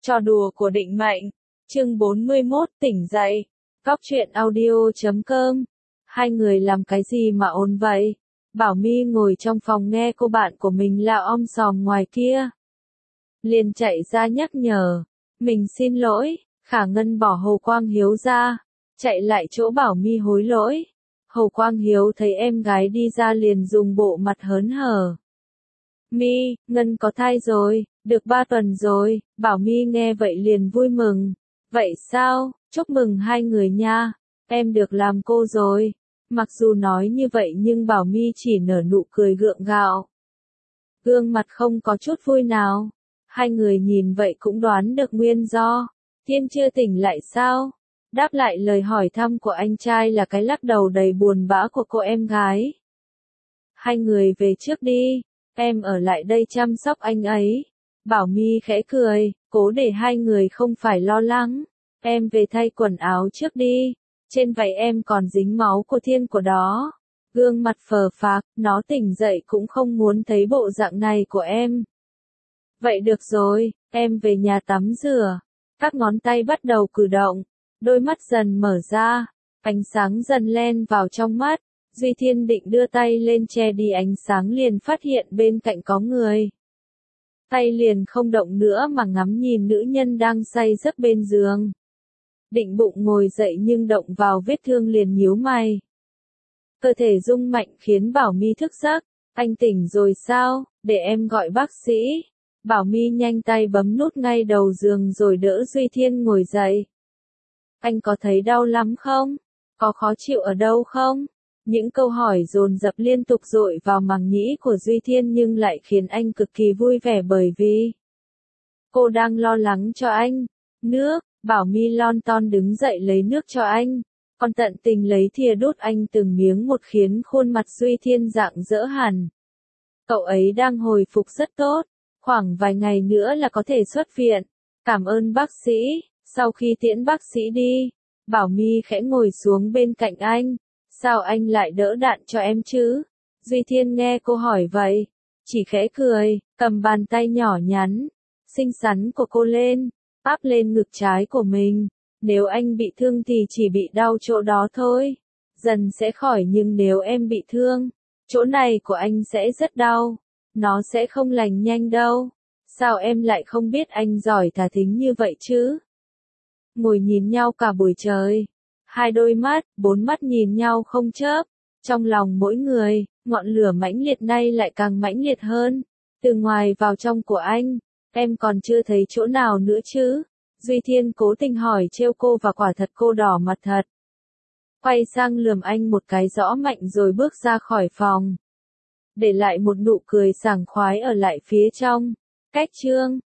Trò đùa của định mệnh. Chương 41 tỉnh dậy. Góc truyện audio.com. Hai người làm cái gì mà ồn vậy? Bảo My ngồi trong phòng nghe cô bạn của mình la om sòm ngoài kia. Liền chạy ra nhắc nhở. Mình xin lỗi. Khả Ngân bỏ Hồ Quang Hiếu ra. Chạy lại chỗ Bảo My hối lỗi. Hồ Quang Hiếu thấy em gái đi ra liền dùng bộ mặt hớn hở. My, Ngân có thai rồi, được 3 tuần rồi. Bảo My nghe vậy liền vui mừng. Vậy sao, chúc mừng hai người nha, em được làm cô rồi. Mặc dù nói như vậy nhưng Bảo My chỉ nở nụ cười gượng gạo. Gương mặt không có chút vui nào. Hai người nhìn vậy cũng đoán được nguyên do. Thiên chưa tỉnh lại sao? Đáp lại lời hỏi thăm của anh trai là cái lắc đầu đầy buồn bã của cô em gái. Hai người về trước đi, em ở lại đây chăm sóc anh ấy. Bảo My khẽ cười, cố để hai người không phải lo lắng. Em về thay quần áo trước đi, trên váy em còn dính máu của Thiên của đó. Gương mặt phờ phạc, nó tỉnh dậy cũng không muốn thấy bộ dạng này của em. Vậy được rồi, em về nhà tắm rửa. Các ngón tay bắt đầu cử động, đôi mắt dần mở ra, ánh sáng dần len vào trong mắt. Duy Thiên định đưa tay lên che đi ánh sáng liền phát hiện bên cạnh có người. Tay liền không động nữa mà ngắm nhìn nữ nhân đang say giấc bên giường. Định bụng ngồi dậy nhưng động vào vết thương liền nhíu mày. Cơ thể rung mạnh khiến Bảo My thức giấc. Anh tỉnh rồi sao, để em gọi bác sĩ. Bảo My nhanh tay bấm nút ngay đầu giường rồi đỡ Duy Thiên ngồi dậy. Anh có thấy đau lắm không? Có khó chịu ở đâu không? Những câu hỏi dồn dập liên tục dội vào màng nhĩ của Duy Thiên nhưng lại khiến anh cực kỳ vui vẻ bởi vì cô đang lo lắng cho anh. Nước, Bảo My lon ton đứng dậy lấy nước cho anh, còn tận tình lấy thìa đút anh từng miếng một khiến khuôn mặt Duy Thiên rạng rỡ hẳn. Cậu ấy đang hồi phục rất tốt, khoảng vài ngày nữa là có thể xuất viện. Cảm ơn bác sĩ. Sau khi tiễn bác sĩ đi, Bảo My khẽ ngồi xuống bên cạnh anh. Sao anh lại đỡ đạn cho em chứ? Duy Thiên nghe cô hỏi vậy, chỉ khẽ cười, cầm bàn tay nhỏ nhắn, xinh xắn của cô lên, áp lên ngực trái của mình. Nếu anh bị thương thì chỉ bị đau chỗ đó thôi, dần sẽ khỏi, nhưng nếu em bị thương, chỗ này của anh sẽ rất đau, nó sẽ không lành nhanh đâu. Sao em lại không biết anh giỏi thả thính như vậy chứ? Ngồi nhìn nhau cả buổi trời. Hai đôi mắt, bốn mắt nhìn nhau không chớp. Trong lòng mỗi người, ngọn lửa mãnh liệt nay lại càng mãnh liệt hơn. Từ ngoài vào trong của anh, em còn chưa thấy chỗ nào nữa chứ? Duy Thiên cố tình hỏi trêu cô và quả thật cô đỏ mặt thật. Quay sang lườm anh một cái rõ mạnh rồi bước ra khỏi phòng. Để lại một nụ cười sảng khoái ở lại phía trong. Cách chương